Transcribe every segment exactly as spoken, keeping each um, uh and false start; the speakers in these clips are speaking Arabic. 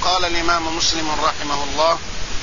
قال الإمام مسلم رحمه الله: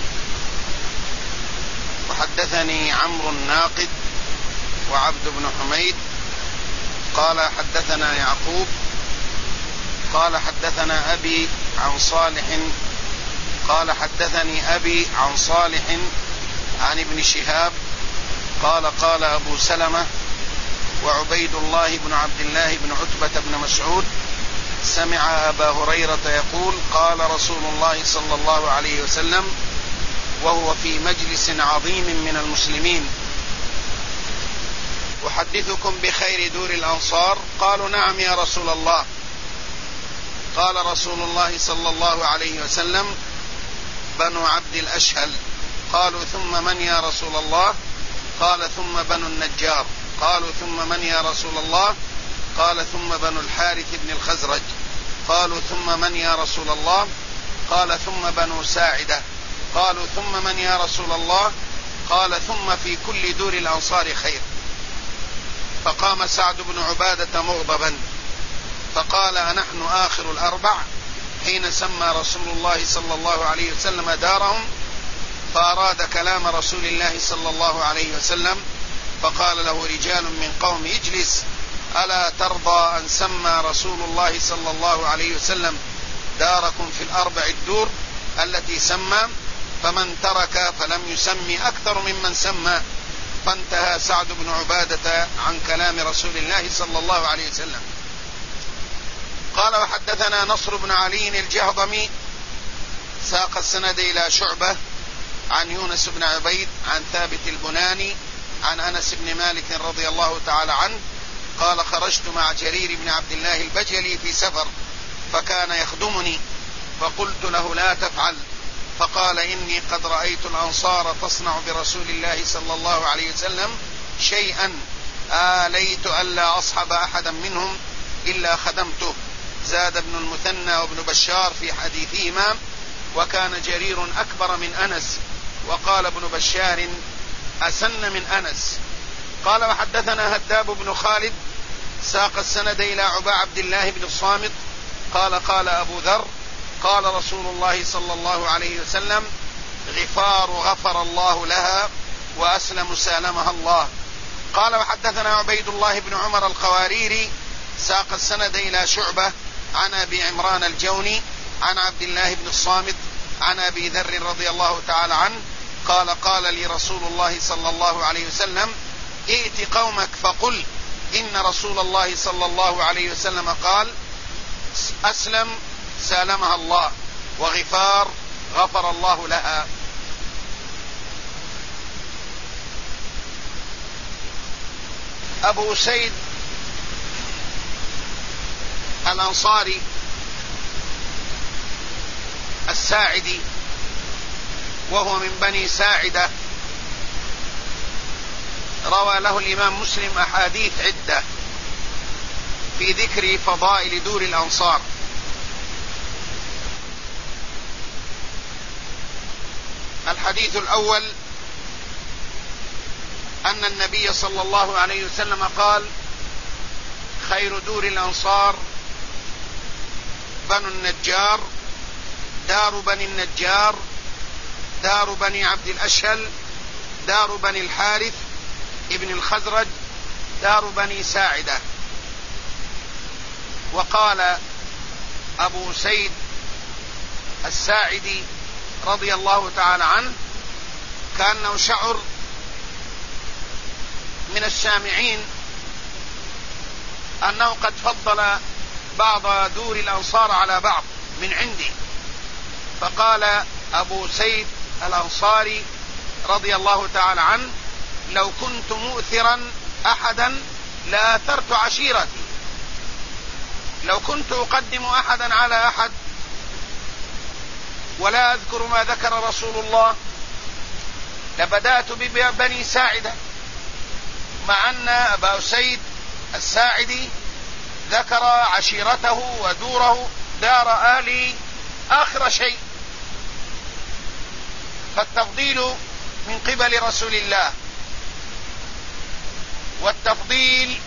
وحدثني عمرو الناقد وعبد بن حميد قال حدثنا يعقوب قال حدثنا أبي عن صالح قال حدثني أبي عن صالح عن ابن شهاب قال قال أبو سلمة وعبيد الله بن عبد الله بن عتبة بن مسعود سمع أبا هريرة يقول: قال رسول الله صلى الله عليه وسلم وهو في مجلس عظيم من المسلمين: أحدثكم بخير دور الأنصار؟ قالوا: نعم يا رسول الله. قال رسول الله صلى الله عليه وسلم: بنو عبد الأشهل. قالوا: ثم من يا رسول الله؟ قال: ثم بنو النجار. قالوا: ثم من يا رسول الله؟ قال: ثم بنو الحارث بن الخزرج. قالوا: ثم من يا رسول الله؟ قال: ثم بنو ساعدة. قالوا: ثم من يا رسول الله؟ قال: ثم في كل دور الأنصار خير. فقام سعد بن عبادة مغضبا فقال: أنحن آخر الأربع؟ حين سمى رسول الله صلى الله عليه وسلم دارهم، فأراد كلام رسول الله صلى الله عليه وسلم، فقال له رجال من قوم: اجلس، ألا ترضى أن سمى رسول الله صلى الله عليه وسلم داركم في الأربع الدور التي سمى؟ فمن ترك فلم يسمي أكثر ممن سمى. فانتهى سعد بن عبادة عن كلام رسول الله صلى الله عليه وسلم. قال: وحدثنا نصر بن علي الجهضمي ساق السند إلى شعبة عن يونس بن عبيد عن ثابت البناني عن أنس بن مالك رضي الله تعالى عنه قال: خرجت مع جرير بن عبد الله البجلي في سفر فكان يخدمني، فقلت له: لا تفعل. فقال: إني قد رأيت الأنصار تصنع برسول الله صلى الله عليه وسلم شيئا آليت ألا أصحب أحدا منهم إلا خدمته. زاد ابن المثنى وابن بشار في حديثهما: وكان جرير أكبر من أنس، وقال ابن بشار: أسن من أنس. قال: وحدثنا هداب بن خالد ساق السند إلى عبا عبد الله بن الصامت قال: قال أبو ذر: قال رسول الله صلى الله عليه وسلم: غفار غفر الله لها، وأسلم سالمها الله. قال: وحدثنا عبيد الله بن عمر القواريري ساق السند إلى شعبة عن أبي عمران الجوني عن عبد الله بن الصامت عن أبي ذر رضي الله تعالى عنه قال: قال لي رسول الله صلى الله عليه وسلم: ائت قومك فقل إن رسول الله صلى الله عليه وسلم قال: أسلم سالمها الله، وغفار غفر الله لها. أبو سيد الأنصاري الساعدي وهو من بني ساعدة روى له الإمام مسلم أحاديث عدة في ذكر فضائل دور الأنصار. الحديث الأول أن النبي صلى الله عليه وسلم قال: خير دور الأنصار بنو النجار، دار بني النجار، دار بني عبد الأشهل، دار بني الحارث ابن الخزرج، دار بني ساعدة. وقال أبو سيد الساعدي رضي الله تعالى عنه كأنه شعر من السامعين أنه قد فضل بعض دور الأنصار على بعض من عندي، فقال أبو سيد الأنصاري رضي الله تعالى عنه: لو كنت مؤثرا أحدا لآثرت عشيرتي. لو كنت أقدم أحدا على أحد ولا أذكر ما ذكر رسول الله لبدأت ببني ساعدة، مع أن أبا سيد الساعدي ذكر عشيرته ودوره دار آلي آخر شيء. فالتفضيل من قبل رسول الله، والتفضيل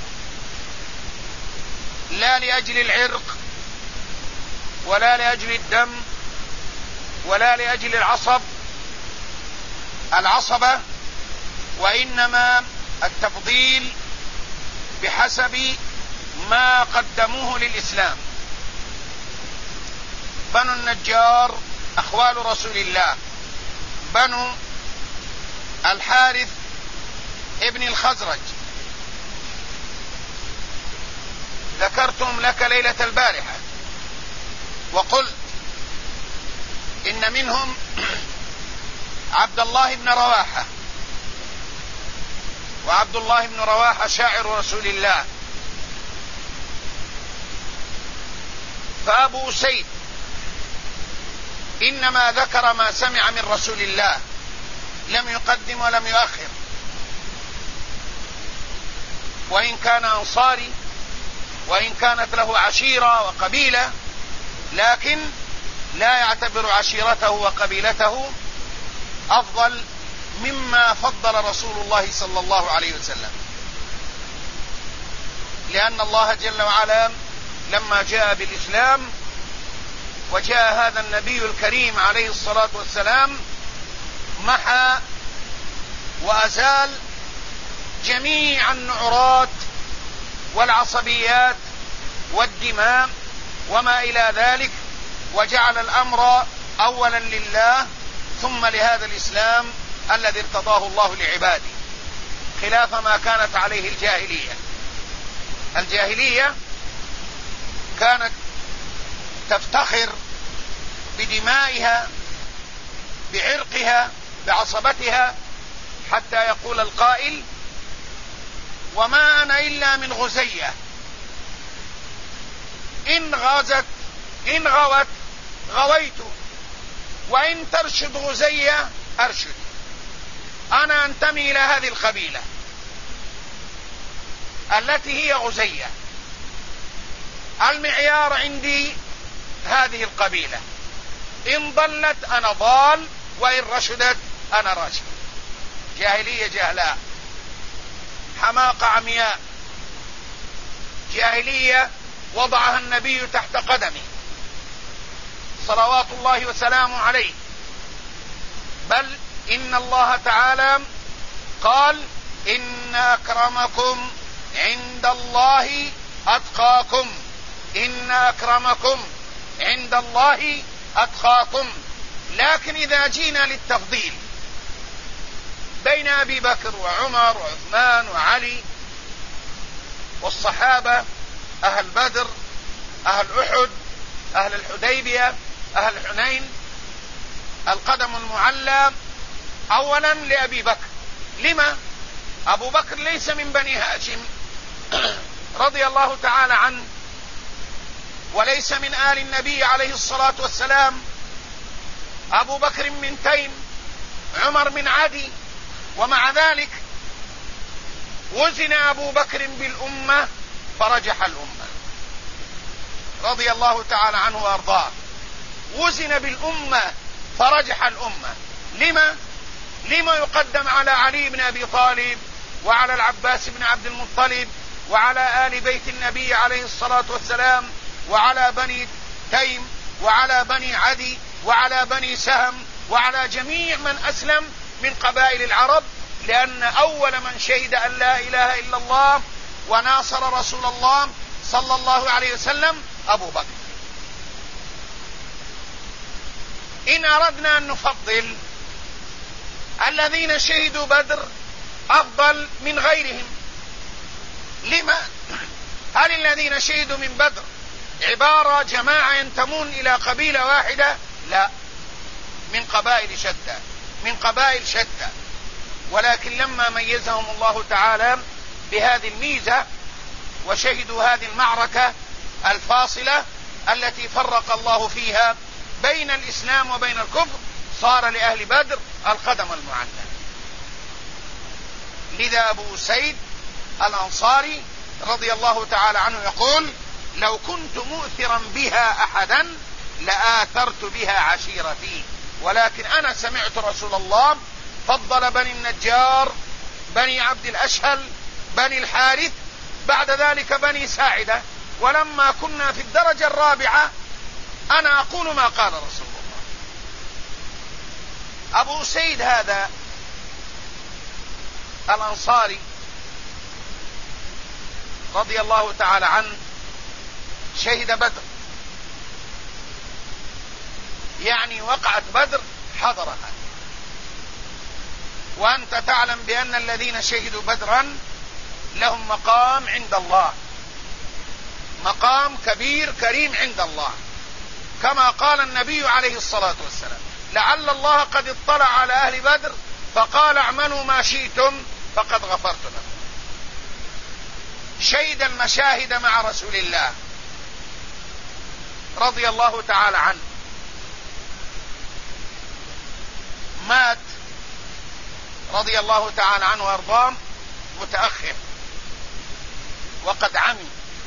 لا لأجل العرق ولا لأجل الدم ولا لأجل العصب العصبة، وإنما التفضيل بحسب ما قدموه للإسلام. بنو النجار أخوال رسول الله، بنو الحارث ابن الخزرج ذكرتم لك ليلة البارحة وقلت إن منهم عبد الله بن رواحة، وعبد الله بن رواحة شاعر رسول الله. فأبو أسيد إنما ذكر ما سمع من رسول الله، لم يقدم ولم يؤخر، وإن كان أنصاري وإن كانت له عشيرة وقبيلة، لكن لا يعتبر عشيرته وقبيلته أفضل مما فضل رسول الله صلى الله عليه وسلم، لأن الله جل وعلا لما جاء بالإسلام وجاء هذا النبي الكريم عليه الصلاة والسلام محى وأزال جميع النعرات والعصبيات والدماء وما إلى ذلك، وجعل الأمر أولا لله ثم لهذا الإسلام الذي ارتضاه الله لعباده، خلاف ما كانت عليه الجاهلية. الجاهلية كانت تفتخر بدمائها بعرقها بعصبتها، حتى يقول القائل: وما أنا إلا من غزية، إن غازت إن غوت غويت، وإن ترشد غزية أرشد. أنا أنتمي إلى هذه القبيلة التي هي غزية، المعيار عندي هذه القبيلة، إن ضلت أنا ضال، وإن رشدت أنا راشد. جاهلية جهلاء، حماقة عمياء، جاهلية وضعها النبي تحت قدمه صلوات الله وسلامه عليه. بل إن الله تعالى قال: إن أكرمكم عند الله أتقاكم، إن أكرمكم عند الله أتقاكم. لكن إذا جينا للتفضيل بين أبي بكر وعمر وعثمان وعلي والصحابة، أهل بدر، أهل أحد، أهل الحديبية، أهل حنين، القدم المعلى أولا لأبي بكر. لما؟ أبو بكر ليس من بني هاشم رضي الله تعالى عنه، وليس من آل النبي عليه الصلاة والسلام. أبو بكر من تيم، عمر من عدي، ومع ذلك وزن أبو بكر بالأمة فرجح الأمة رضي الله تعالى عنه وأرضاه. وزن بالأمة فرجح الأمة. لما؟ لما يقدم على علي بن أبي طالب وعلى العباس بن عبد المطلب وعلى آل بيت النبي عليه الصلاة والسلام وعلى بني تيم وعلى بني عدي وعلى بني سهم وعلى جميع من أسلم من قبائل العرب؟ لأن أول من شهد أن لا إله إلا الله وناصر رسول الله صلى الله عليه وسلم أبو بكر. إن أردنا أن نفضل الذين شهدوا بدر أفضل من غيرهم. لما؟ هل الذين شهدوا من بدر عبارة جماعة ينتمون إلى قبيلة واحدة؟ لا، من قبائل شتى، من قبائل شتى. ولكن لما ميزهم الله تعالى بهذه الميزة وشهدوا هذه المعركة الفاصلة التي فرق الله فيها بين الإسلام وبين الكفر، صار لأهل بدر القدم المعلى. لذا أبو أسيد الأنصاري رضي الله تعالى عنه يقول: لو كنت مؤثرا بها أحدا لآثرت بها عشيرتي، ولكن أنا سمعت رسول الله فضل بني النجار، بني عبد الأشهل، بني الحارث، بعد ذلك بني ساعدة، ولما كنا في الدرجة الرابعة أنا أقول ما قال رسول الله. أبو أسيد هذا الأنصاري رضي الله تعالى عنه شهد بدر، يعني وقعت بدر حضرها. وأنت تعلم بأن الذين شهدوا بدرا لهم مقام عند الله، مقام كبير كريم عند الله، كما قال النبي عليه الصلاة والسلام: لعل الله قد اطلع على أهل بدر فقال اعملوا ما شئتم فقد غفرت لكم. شهد المشاهد مع رسول الله رضي الله تعالى عنه. مات رضي الله تعالى عنه وارضاه متأخر وقد عمي،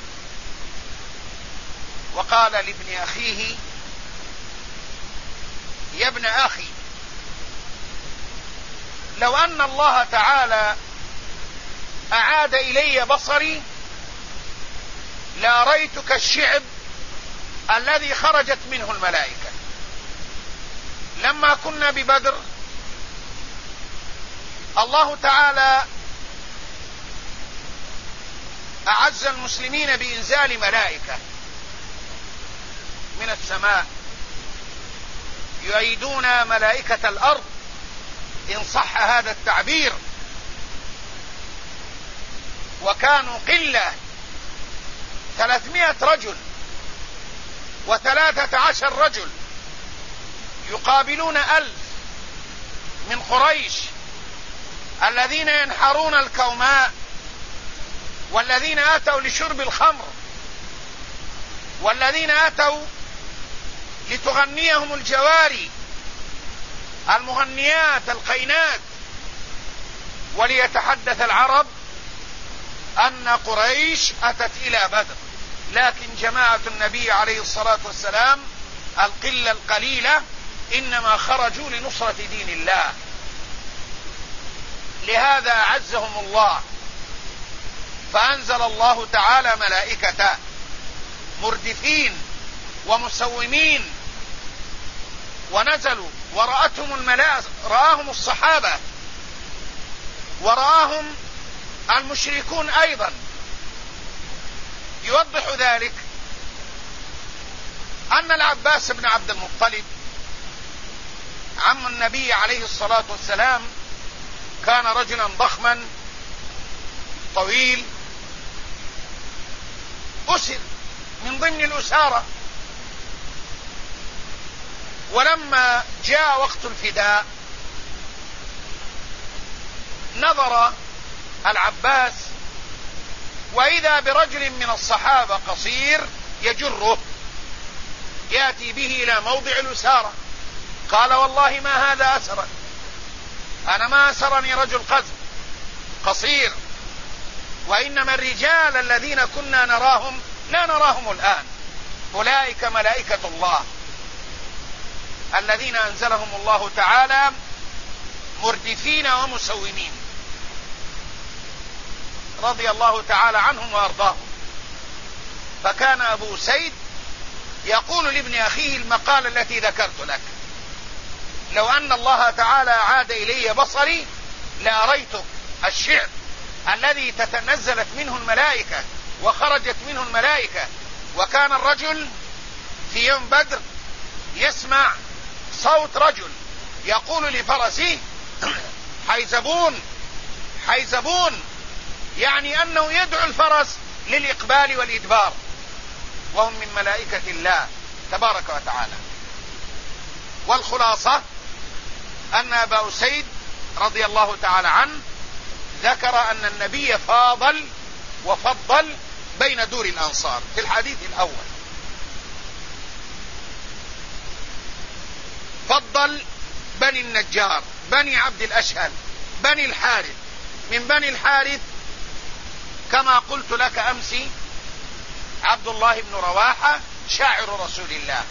وقال لابن أخيه: يا ابن أخي، لو أن الله تعالى أعاد إلي بصري لأريتك الشعب الذي خرجت منه الملائكة. لما كنا ببدر الله تعالى أعز المسلمين بإنزال ملائكة من السماء يؤيدون ملائكة الأرض إن صح هذا التعبير، وكانوا قلة ثلاثمائة رجل وثلاثة عشر رجل يقابلون ألف من قريش الذين ينحرون الكوماء، والذين أتوا لشرب الخمر، والذين أتوا لتغنيهم الجواري المغنيات القينات، وليتحدث العرب أن قريش أتت إلى بدر. لكن جماعة النبي عليه الصلاة والسلام القلة القليلة إنما خرجوا لنصرة دين الله، لهذا أعزهم الله، فأنزل الله تعالى ملائكة مردفين ومسومين، ونزلوا ورأتهم الملائكة، رآهم الصحابة ورآهم المشركون أيضا. يوضح ذلك أن العباس بن عبد المطلب عم النبي عليه الصلاة والسلام كان رجلا ضخما طويل، أسر من ضمن الأسارة، ولما جاء وقت الفداء نظر العباس وإذا برجل من الصحابة قصير يجره يأتي به إلى موضع الأسارة. قال: والله ما هذا أسرا، أنا ما أسرني رجل قزم قصير، وإنما الرجال الذين كنا نراهم لا نراهم الآن، أولئك ملائكة الله الذين أنزلهم الله تعالى مردفين ومسومين، رضي الله تعالى عنهم وأرضاهم. فكان أبو سيد يقول لابن أخيه المقالة التي ذكرت لك: لو أن الله تعالى عاد إلي بصري لأريتك الشعب الذي تتنزلت منه الملائكة وخرجت منه الملائكة. وكان الرجل في يوم بدر يسمع صوت رجل يقول لفرسه: حيزبون حيزبون، يعني أنه يدعو الفرس للإقبال والإدبار، وهم من ملائكة الله تبارك وتعالى. والخلاصة أن أبا أسيد رضي الله تعالى عنه ذكر أن النبي فاضل وفضل بين دور الأنصار في الحديث الأول. فضل بني النجار، بني عبد الأشهل، بني الحارث. من بني الحارث كما قلت لك أمس عبد الله بن رواحة شاعر رسول الله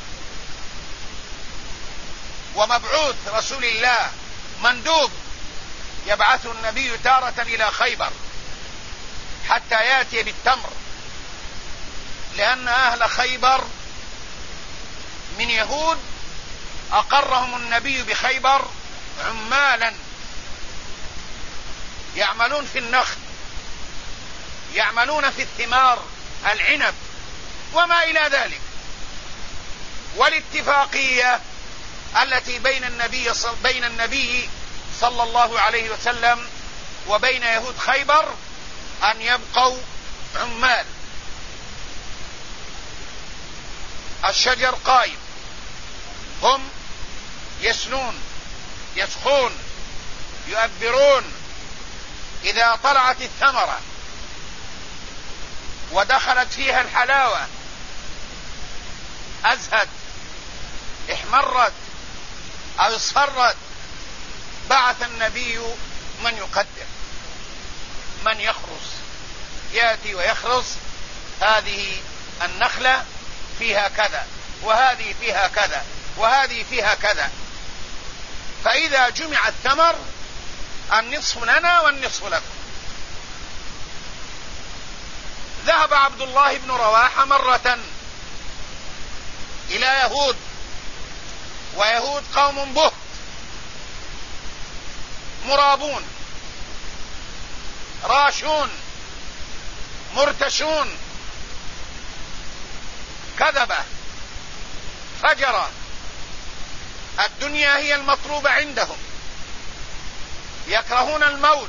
ومبعوث رسول الله، مندوب يبعث النبي تارة إلى خيبر حتى يأتي بالتمر، لأن أهل خيبر من يهود أقرهم النبي بخيبر عمالا يعملون في النخل، يعملون في الثمار العنب وما إلى ذلك. والاتفاقية التي بين النبي صل... بين النبي صلى الله عليه وسلم وبين يهود خيبر أن يبقوا عمال. الشجر قائم، هم يسنون يسخون يؤبرون. إذا طلعت الثمرة ودخلت فيها الحلاوة أزهد احمرت أو اصفرت، بعث النبي من يقدر، من يخرص، يأتي ويخرص هذه النخلة فيها كذا وهذه فيها كذا وهذه فيها كذا. فإذا جمع الثمر النصف لنا والنصف لكم. ذهب عبد الله بن رواحة مرة إلى يهود، ويهود قوم بهت مرابون راشون مرتشون، كذبة فجرة، الدنيا هي المطلوبة عندهم، يكرهون الموت،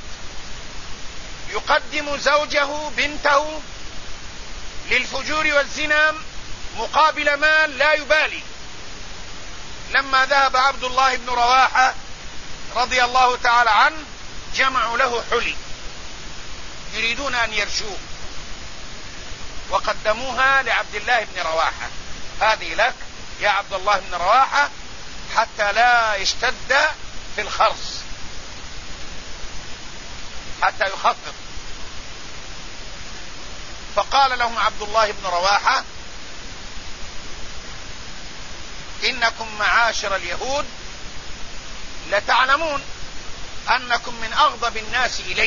يقدم زوجه بنته للفجور والزنا مقابل مال لا يبالي. لما ذهب عبد الله بن رواحة رضي الله تعالى عنه جمعوا له حلي يريدون أن يرشوه، وقدموها لعبد الله بن رواحة، هذه لك يا عبد الله بن رواحة حتى لا يشتد في الخرص، حتى يخفف. فقال لهم عبد الله بن رواحة: إنكم معاشر اليهود لتعلمون أنكم من أغضب الناس إلي،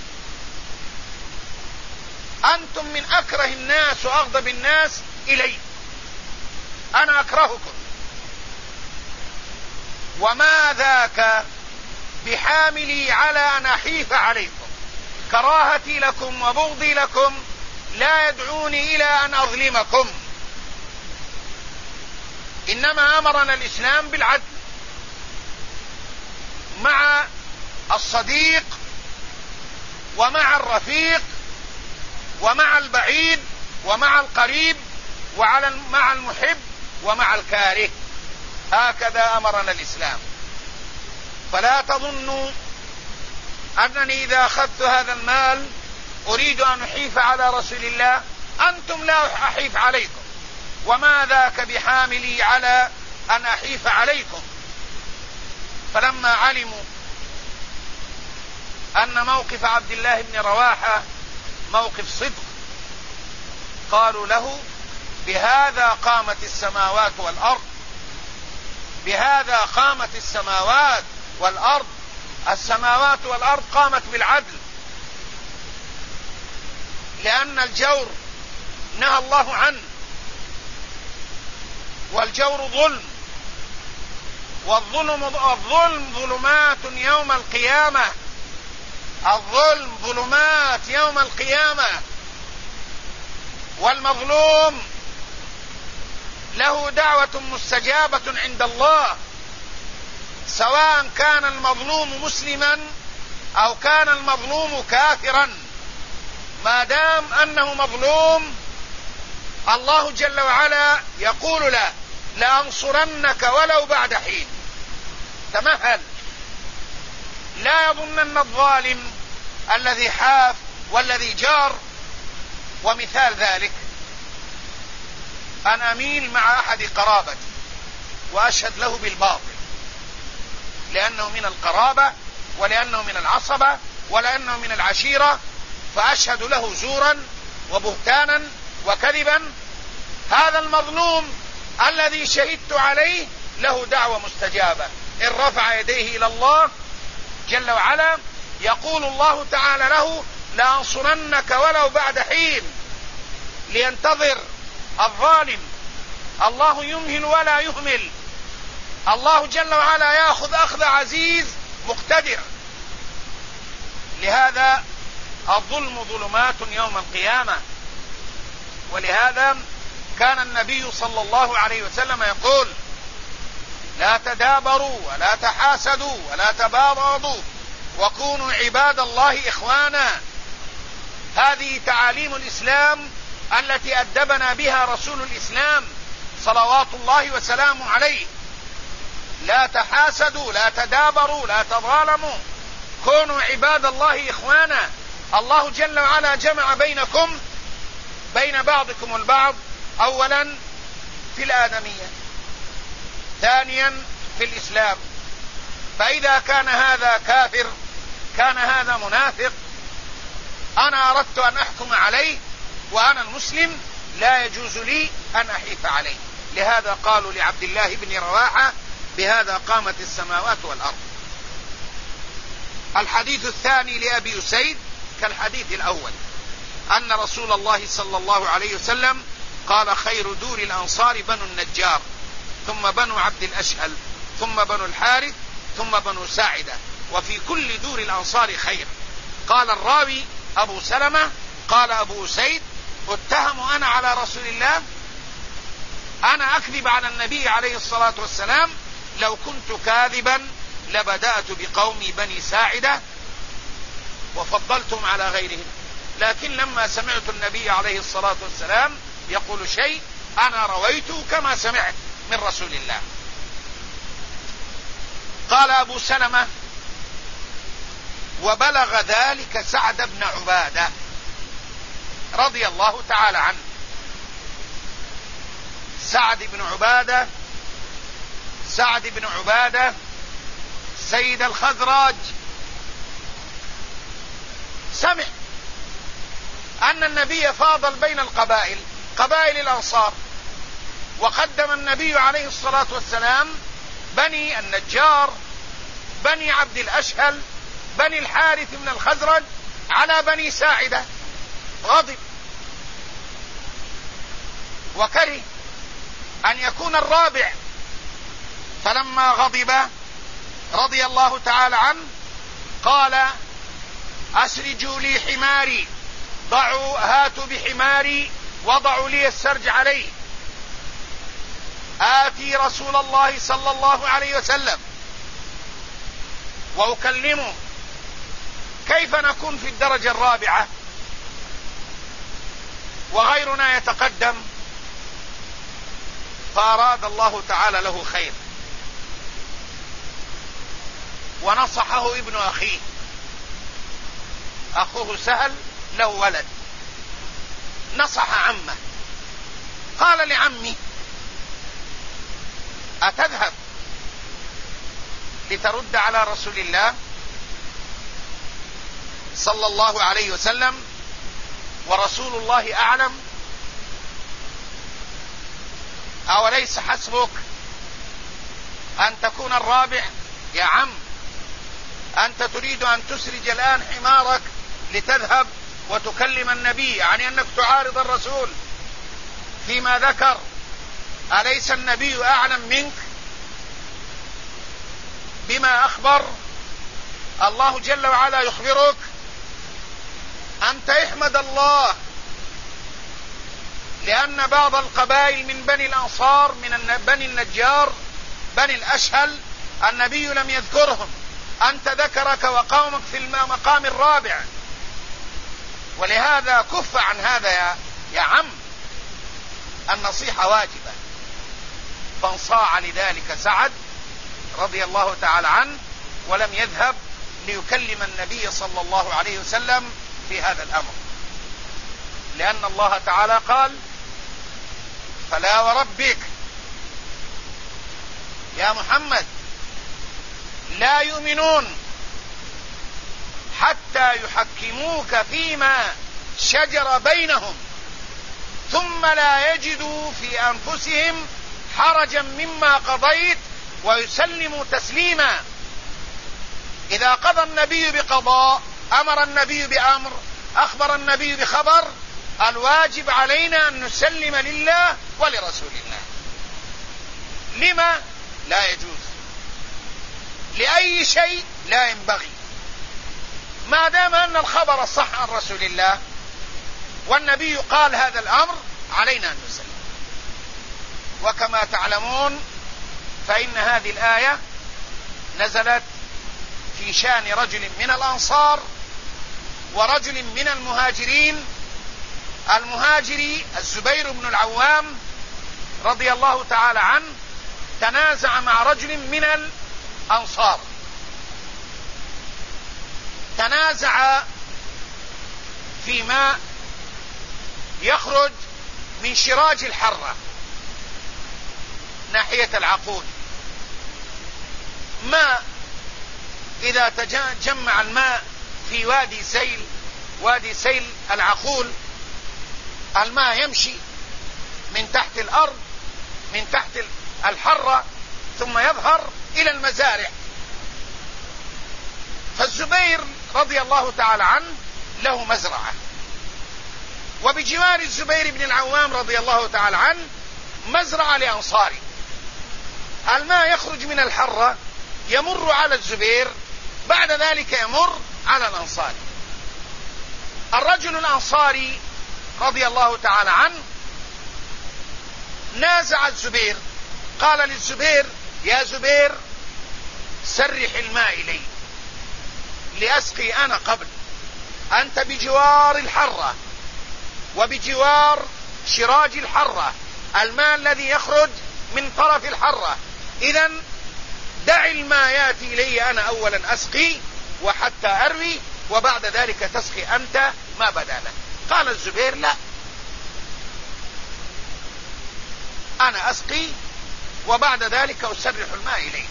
أنتم من أكره الناس وأغضب الناس إلي، أنا أكرهكم، وما ذاك بحاملي على أن أحيف عليكم، كراهتي لكم وبغضي لكم لا يدعوني إلى أن أظلمكم، إنما أمرنا الإسلام بالعدل مع الصديق ومع الرفيق ومع البعيد ومع القريب ومع المحب ومع الكاره، هكذا أمرنا الإسلام. فلا تظنوا أنني إذا أخذت هذا المال أريد أن أحيف على رسول الله، أنتم لا أحيف عليكم، وما ذاك بحاملي على أن أحيف عليكم. فلما علموا أن موقف عبد الله بن رواحة موقف صدق قالوا له: بهذا قامت السماوات والأرض، بهذا قامت السماوات والأرض، السماوات والأرض قامت بالعدل، لأن الجور نهى الله عنه، والجور ظلم، والظلم الظلم ظلمات يوم القيامة، الظلم ظلمات يوم القيامة، والمظلوم له دعوة مستجابة عند الله، سواء كان المظلوم مسلما أو كان المظلوم كافرا، ما دام أنه مظلوم الله جل وعلا يقول له: لأنصرنك ولو بعد حين. تمهل، لا يظنن الظالم الذي حاف والذي جار. ومثال ذلك أن أميل مع أحد قرابتي وأشهد له بالباطل لأنه من القرابة ولأنه من العصبة ولأنه من العشيرة، فأشهد له زورا وبهتانا وكذبا. هذا المظلوم الذي شهدت عليه له دعوة مستجابة، إن رفع يديه إلى الله جل وعلا يقول الله تعالى له: لأنصرنك ولو بعد حين. لينتظر الظالم، الله يمهل ولا يهمل، الله جل وعلا يأخذ أخذ عزيز مقتدر. لهذا الظلم ظلمات يوم القيامة. ولهذا كان النبي صلى الله عليه وسلم يقول: لا تدابروا ولا تحاسدوا ولا تباغضوا وكونوا عباد الله إخوانا. هذه تعاليم الإسلام التي أدبنا بها رسول الإسلام صلوات الله وسلامه عليه. لا تحاسدوا لا تدابروا لا تظالموا، كونوا عباد الله إخوانا. الله جل وعلا جمع بينكم بين بعضكم البعض، أولا في الآدمية، ثانيا في الإسلام. فإذا كان هذا كافر كان هذا منافق، أنا أردت أن أحكم عليه وأنا المسلم لا يجوز لي أن أحيف عليه. لهذا قالوا لعبد الله بن رواحة: بهذا قامت السماوات والأرض. الحديث الثاني لأبي أسيد كالحديث الأول، أن رسول الله صلى الله عليه وسلم قال: خير دور الأنصار بنو النجار، ثم بنو عبد الأشهل، ثم بنو الحارث، ثم بنو ساعدة، وفي كل دور الأنصار خير. قال الراوي أبو سلمة: قال أبو أسيد: اتهم أنا على رسول الله؟ أنا أكذب على النبي عليه الصلاة والسلام؟ لو كنت كاذبا لبدأت بقومي بني ساعدة وفضلتهم على غيرهم، لكن لما سمعت النبي عليه الصلاة والسلام يقول شيء أنا رويته كما سمعت من رسول الله. قال أبو سلمة: وبلغ ذلك سعد بن عبادة رضي الله تعالى عنه. سعد بن عبادة سعد بن عبادة سيد الخزرج سمع أن النبي فاضل بين القبائل، قبائل الأنصار، وقدم النبي عليه الصلاة والسلام بني النجار، بني عبد الأشهل، بني الحارث من الخزرج على بني ساعدة. غضب وكره أن يكون الرابع، فلما غضب رضي الله تعالى عنه قال: أسرجوا لي حماري، ضعوا هاتوا بحماري وضعوا لي السرج عليه، آتي رسول الله صلى الله عليه وسلم وأكلمه، كيف نكون في الدرجة الرابعة وغيرنا يتقدم؟ فأراد الله تعالى له خير ونصحه ابن أخيه، أخوه سهل له ولد، نصح عمه، قال لعمي: أتذهب لترد على رسول الله صلى الله عليه وسلم ورسول الله أعلم؟ أوليس حسبك أن تكون الرابع؟ يا عم، أنت تريد أن تسرج الآن حمارك لتذهب وتكلم النبي، يعني أنك تعارض الرسول فيما ذكر. أليس النبي أعلم منك بما أخبر؟ الله جل وعلا يخبرك. أنت احمد الله لأن بعض القبائل من بني الأنصار، من بني النجار، بني الأشهل، النبي لم يذكرهم، أنت ذكرك وقومك في المقام الرابع. ولهذا كف عن هذا يا, يا عم، النصيحة واجبة. فانصاع لذلك سعد رضي الله تعالى عنه ولم يذهب ليكلم النبي صلى الله عليه وسلم في هذا الأمر، لأن الله تعالى قال: فلا وربك يا محمد لا يؤمنون حتى يحكموك فيما شجر بينهم ثم لا يجدوا في أنفسهم حرجا مما قضيت ويسلموا تسليما. إذا قضى النبي بقضاء، أمر النبي بأمر، أخبر النبي بخبر، الواجب علينا أن نسلم لله ولرسول الله. لما؟ لا يجوز لأي شيء، لا ينبغي، ما دام أن الخبر صح عن رسول الله والنبي قال هذا الأمر علينا أن نسلم. وكما تعلمون فإن هذه الآية نزلت في شان رجل من الأنصار ورجل من المهاجرين. المهاجري الزبير بن العوام رضي الله تعالى عنه تنازع مع رجل من الأنصار، تنازع فيما يخرج من شراج الحرة ناحية العقول. ماء إذا تجمع الماء في وادي سيل، وادي سيل العقول، الماء يمشي من تحت الأرض، من تحت الحرة، ثم يظهر إلى المزارع. فالزبير رضي الله تعالى عنه له مزرعة، وبجوار الزبير بن العوام رضي الله تعالى عنه مزرعة لأنصاري. الماء يخرج من الحرة يمر على الزبير، بعد ذلك يمر على الأنصاري. الرجل الأنصاري رضي الله تعالى عنه نازع الزبير، قال للزبير: يا زبير سرح الماء إلي لأسقي أنا قبل، أنت بجوار الحرة وبجوار شراج الحرة، الماء الذي يخرج من طرف الحرة، إذن دع الماء يأتي إلي أنا أولا أسقي وحتى أروي، وبعد ذلك تسقي أنت ما بدا لك. قال الزبير: لا، أنا أسقي وبعد ذلك أسرح الماء إليه.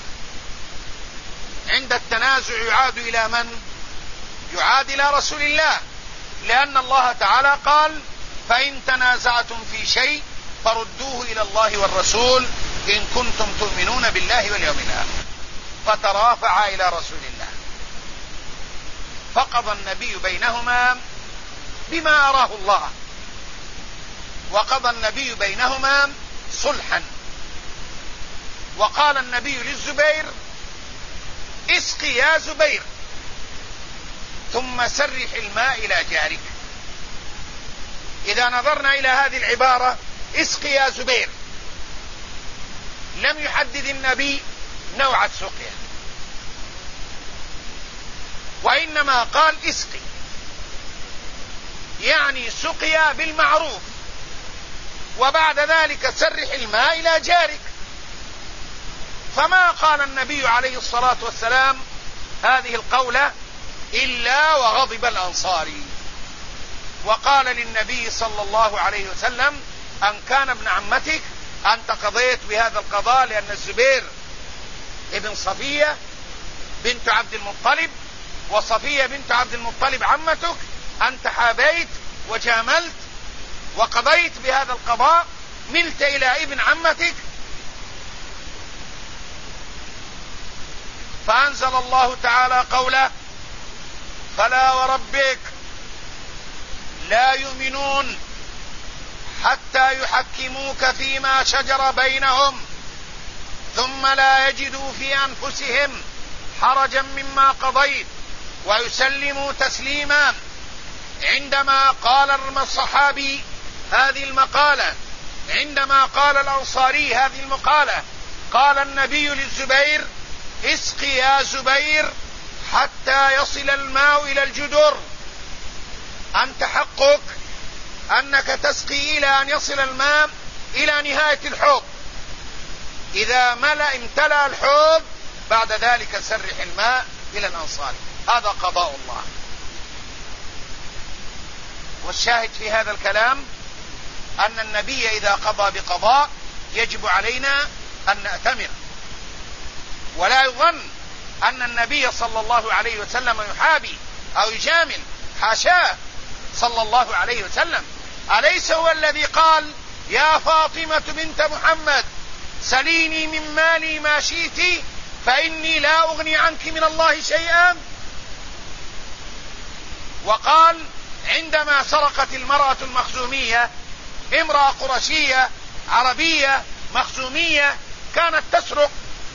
عند التنازع يعاد إلى من؟ يعاد إلى رسول الله، لأن الله تعالى قال: فإن تنازعتم في شيء فردوه إلى الله والرسول إن كنتم تؤمنون بالله واليوم الآخر. فترافع إلى رسول الله، فقضى النبي بينهما بما أراه الله، وقضى النبي بينهما صلحا. وقال النبي للزبير: اسقي يا زبير ثم سرح الماء إلى جارك. إذا نظرنا إلى هذه العبارة اسقي يا زبير، لم يحدد النبي نوع السقيا، وإنما قال اسقي، يعني سقيا بالمعروف، وبعد ذلك سرح الماء إلى جارك. فما قال النبي عليه الصلاة والسلام هذه القولة إلا وغضب الأنصاري، وقال للنبي صلى الله عليه وسلم: أن كان ابن عمتك أنت قضيت بهذا القضاء، لأن الزبير ابن صفية بنت عبد المطلب، وصفية بنت عبد المطلب عمتك، أنت حابيت وجاملت وقضيت بهذا القضاء، ملت إلى ابن عمتك. فأنزل الله تعالى قوله: فلا وربك لا يؤمنون حتى يحكموك فيما شجر بينهم ثم لا يجدوا في أنفسهم حرجا مما قضيت ويسلموا تسليما. عندما قال الصحابي هذه المقالة، عندما قال الأنصاري هذه المقالة، قال النبي للزبير: اسقي يا زبير حتى يصل الماء إلى الجدر. أنت حقك أنك تسقي إلى أن يصل الماء إلى نهاية الحوض، إذا ملأ امتلأ الحوض بعد ذلك سرح الماء إلى الأنصار. هذا قضاء الله. والشاهد في هذا الكلام أن النبي إذا قضى بقضاء يجب علينا أن نأتمر، ولا يظن أن النبي صلى الله عليه وسلم يحابي أو يجامل، حاشاه صلى الله عليه وسلم. أليس هو الذي قال: يا فاطمة بنت محمد سليني من مالي ما شئت فإني لا أغني عنك من الله شيئا؟ وقال عندما سرقت المرأة المخزومية، امرأة قرشية عربية مخزومية، كانت تسرق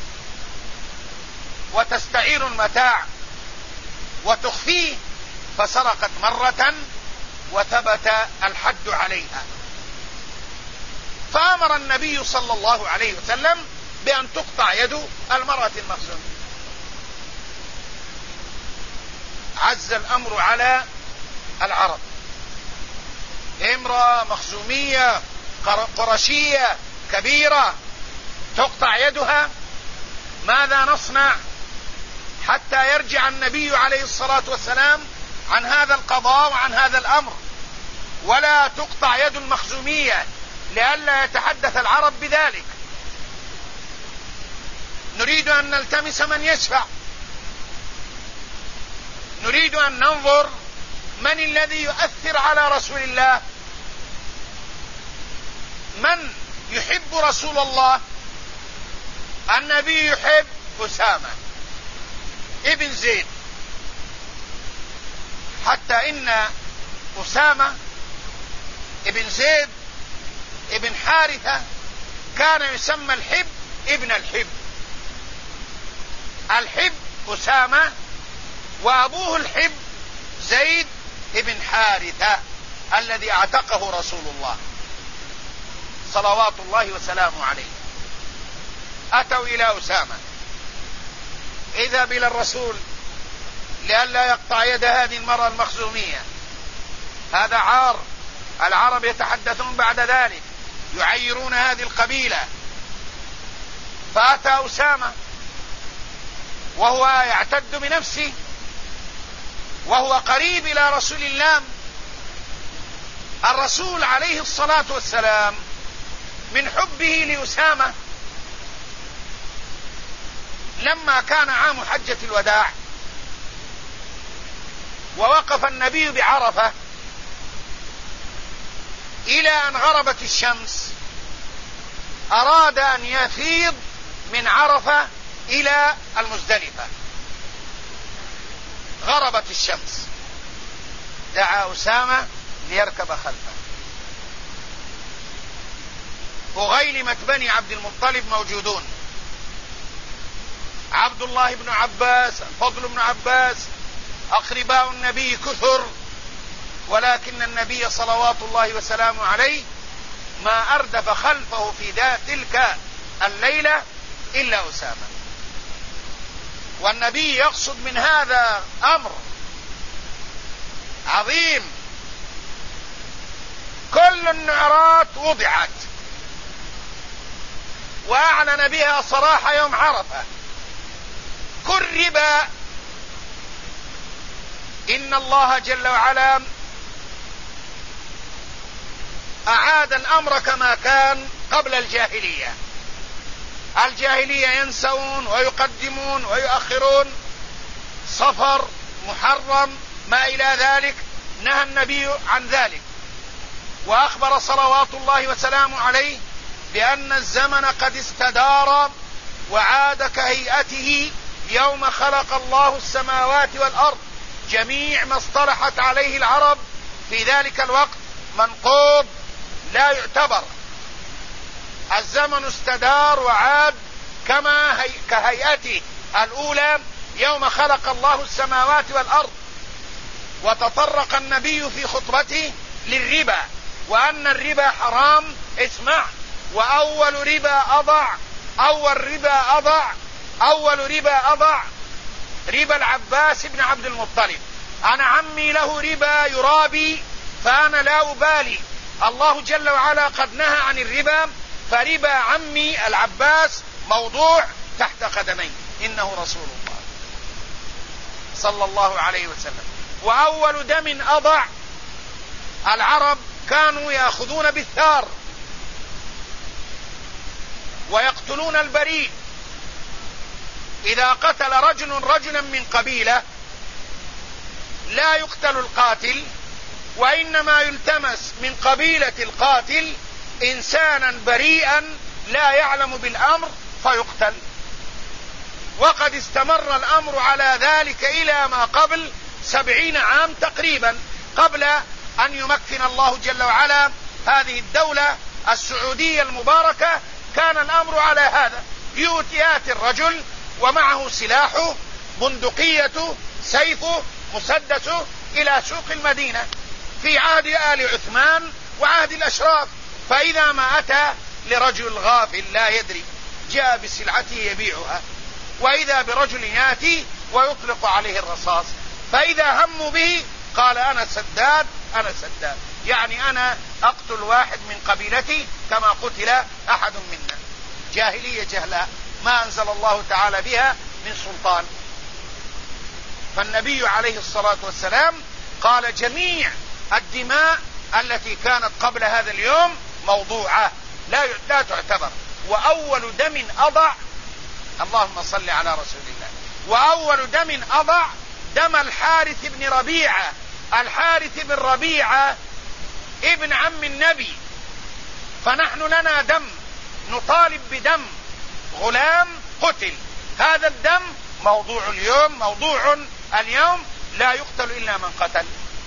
وتستعير المتاع وتخفيه، فسرقت مرة وثبت الحد عليها، فأمر النبي صلى الله عليه وسلم بأن تقطع يد المرأة المخزومية. عز الأمر على العرب، امرأة مخزومية قرشية كبيرة تقطع يدها، ماذا نصنع حتى يرجع النبي عليه الصلاة والسلام عن هذا القضاء وعن هذا الأمر، ولا تقطع يد المخزومية لئلا يتحدث العرب بذلك. نريد أن نلتمس من يشفع، نريد أن ننظر من الذي يؤثر على رسول الله، من يحب رسول الله. النبي يحب أسامة ابن زيد، حتى إن أسامة ابن زيد ابن حارثة كان يسمى الحب ابن الحب. الحب أسامة وأبوه الحب زيد ابن حارثة الذي اعتقه رسول الله صلوات الله وسلامه عليه. أتوا إلى أسامة، إذا إلى الرسول لئلا يقطع يد هذه المرأة المخزومية، هذا عار، العرب يتحدثون بعد ذلك يعيرون هذه القبيلة. فأتى أسامة وهو يعتد بنفسه وهو قريب إلى رسول الله. الرسول عليه الصلاة والسلام من حبه لأسامة لما كان عام حجة الوداع ووقف النبي بعرفة إلى أن غربت الشمس، أراد أن يفيض من عرفة إلى المزدلفة. غربت الشمس، دعا أسامة ليركب خلفه. وغيلمة بني عبد المطلب موجودون، عبد الله بن عباس، الفضل بن عباس، أقرباء النبي كثر، ولكن النبي صلوات الله وسلامه عليه ما أردف خلفه في ذات تلك الليلة إلا أسامة. والنبي يقصد من هذا أمر عظيم، كل النعرات وضعت وأعلن بها صراحة يوم عرفة، كرب إن الله جل وعلا أعاد الأمر كما كان قبل الجاهلية. الجاهلية ينسون ويقدمون ويؤخرون، صفر، محرم، ما إلى ذلك، نهى النبي عن ذلك، وأخبر صلوات الله وسلامه عليه بأن الزمن قد استدار وعاد كهيئته يوم خلق الله السماوات والأرض. جميع ما اصطلحت عليه العرب في ذلك الوقت منقوض لا يعتبر. الزمن استدار وعاد كما هي كهيئته الأولى يوم خلق الله السماوات والأرض. وتطرق النبي في خطبته للربا، وأن الربا حرام. اسمع، وأول ربا أضع أول ربا أضع أول ربا أضع ربا العباس بن عبد المطلب. أنا عمي له ربا يرابي فأنا لا أبالي، الله جل وعلا قد نهى عن الربا، فربا عمي العباس موضوع تحت قدمي، إنه رسول الله صلى الله عليه وسلم. وأول دم أضع، العرب كانوا يأخذون بالثار ويقتلون البريء. إذا قتل رجل رجلا من قبيلة لا يقتل القاتل، وإنما يلتمس من قبيلة القاتل إنسانا بريئا لا يعلم بالأمر فيقتل. وقد استمر الأمر على ذلك إلى ما قبل سبعين عام تقريبا، قبل أن يمكن الله جل وعلا هذه الدولة السعودية المباركة. وكان الأمر على هذا، يأتي الرجل ومعه سلاحه، بندقيته، سيفه، مسدسه، إلى سوق المدينة في عهد آل عثمان وعهد الأشراف، فإذا ما أتى لرجل غافل لا يدري جاء بسلعته يبيعها، وإذا برجل يأتي ويطلق عليه الرصاص، فإذا هموا به قال أنا سداد أنا سداد، يعني أنا أقتل واحد من قبيلتي كما قتل أحد منا. جاهلية جهلاء ما أنزل الله تعالى بها من سلطان. فالنبي عليه الصلاة والسلام قال جميع الدماء التي كانت قبل هذا اليوم موضوعة لا لا تعتبر، وأول دم أضع، اللهم صل على رسول الله، وأول دم أضع دم الحارث بن ربيعة. الحارث بن ربيعة ابن عم النبي، فنحن لنا دم، نطالب بدم غلام قتل، هذا الدم موضوع اليوم، موضوع اليوم، لا يقتل إلا من قتل،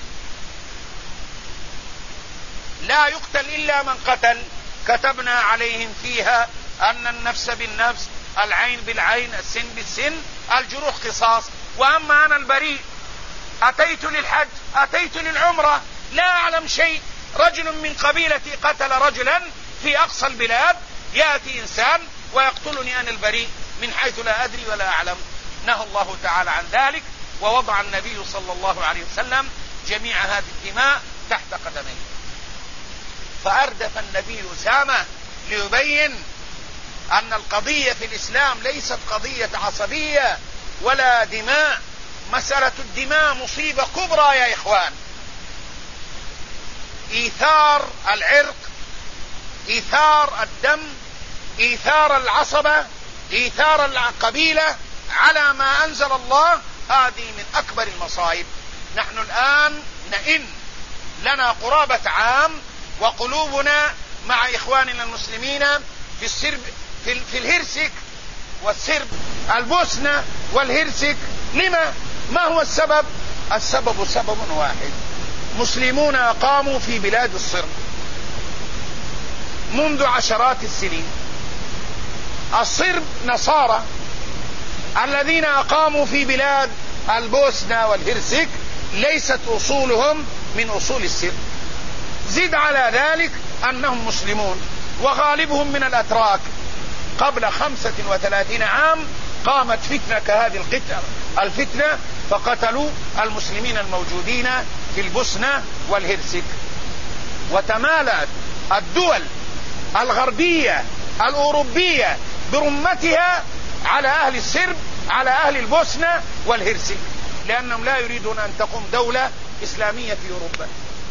لا يقتل إلا من قتل. كتبنا عليهم فيها أن النفس بالنفس، العين بالعين، السن بالسن، الجروح قصاص. وأما أنا البريء أتيت للحج، أتيت للعمرة، لا أعلم شيء، رجل من قبيلتي قتل رجلا في أقصى البلاد، يأتي إنسان ويقتلني أنا البريء من حيث لا أدري ولا أعلم. نهى الله تعالى عن ذلك، ووضع النبي صلى الله عليه وسلم جميع هذه الدماء تحت قدميه. فأردف النبي أسامة ليبين أن القضية في الإسلام ليست قضية عصبية ولا دماء، مسألة الدماء مصيبة كبرى يا إخوان. إيثار العرق، إيثار الدم، إيثار العصبة، إيثار القبيلة على ما أنزل الله، هذه من أكبر المصائب. نحن الآن نئن لنا قرابة عام وقلوبنا مع إخواننا المسلمين في السرب، في, في الهرسك والسرب، البوسنة والهرسك. لما؟ ما هو السبب؟ السبب سبب واحد، مسلمون أقاموا في بلاد الصرب منذ عشرات السنين. الصرب نصارى الذين أقاموا في بلاد البوسنة والهرسك ليست أصولهم من أصول السرب. زد على ذلك أنهم مسلمون وغالبهم من الأتراك. قبل خمسة وثلاثين عام قامت فتنة كهذه الفتنة فقتلوا المسلمين الموجودين في البوسنة والهرسك، وتمالأت الدول الغربية الأوروبية برمتها على أهل السرب، على أهل البوسنة والهرسك، لأنهم لا يريدون أن تقوم دولة إسلامية في أوروبا.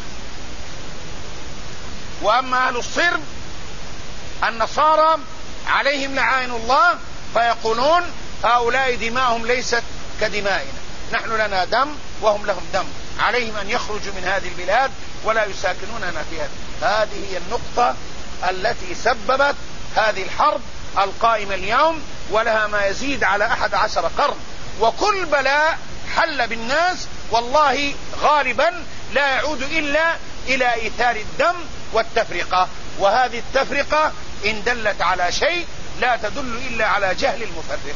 وأما أهل الصرب النصارى عليهم لعائن الله، فيقولون هؤلاء دماؤهم ليست كدمائنا، نحن لنا دم وهم لهم دم، عليهم أن يخرجوا من هذه البلاد ولا يساكنوننا فيها. هذه هي النقطة التي سببت هذه الحرب القائمة اليوم، ولها ما يزيد على أحد عشر قرن. وكل بلاء حل بالناس والله غالبا لا يعود إلا إلى إيثار الدم والتفرقة. وهذه التفرقة إن دلت على شيء لا تدل إلا على جهل المفرق،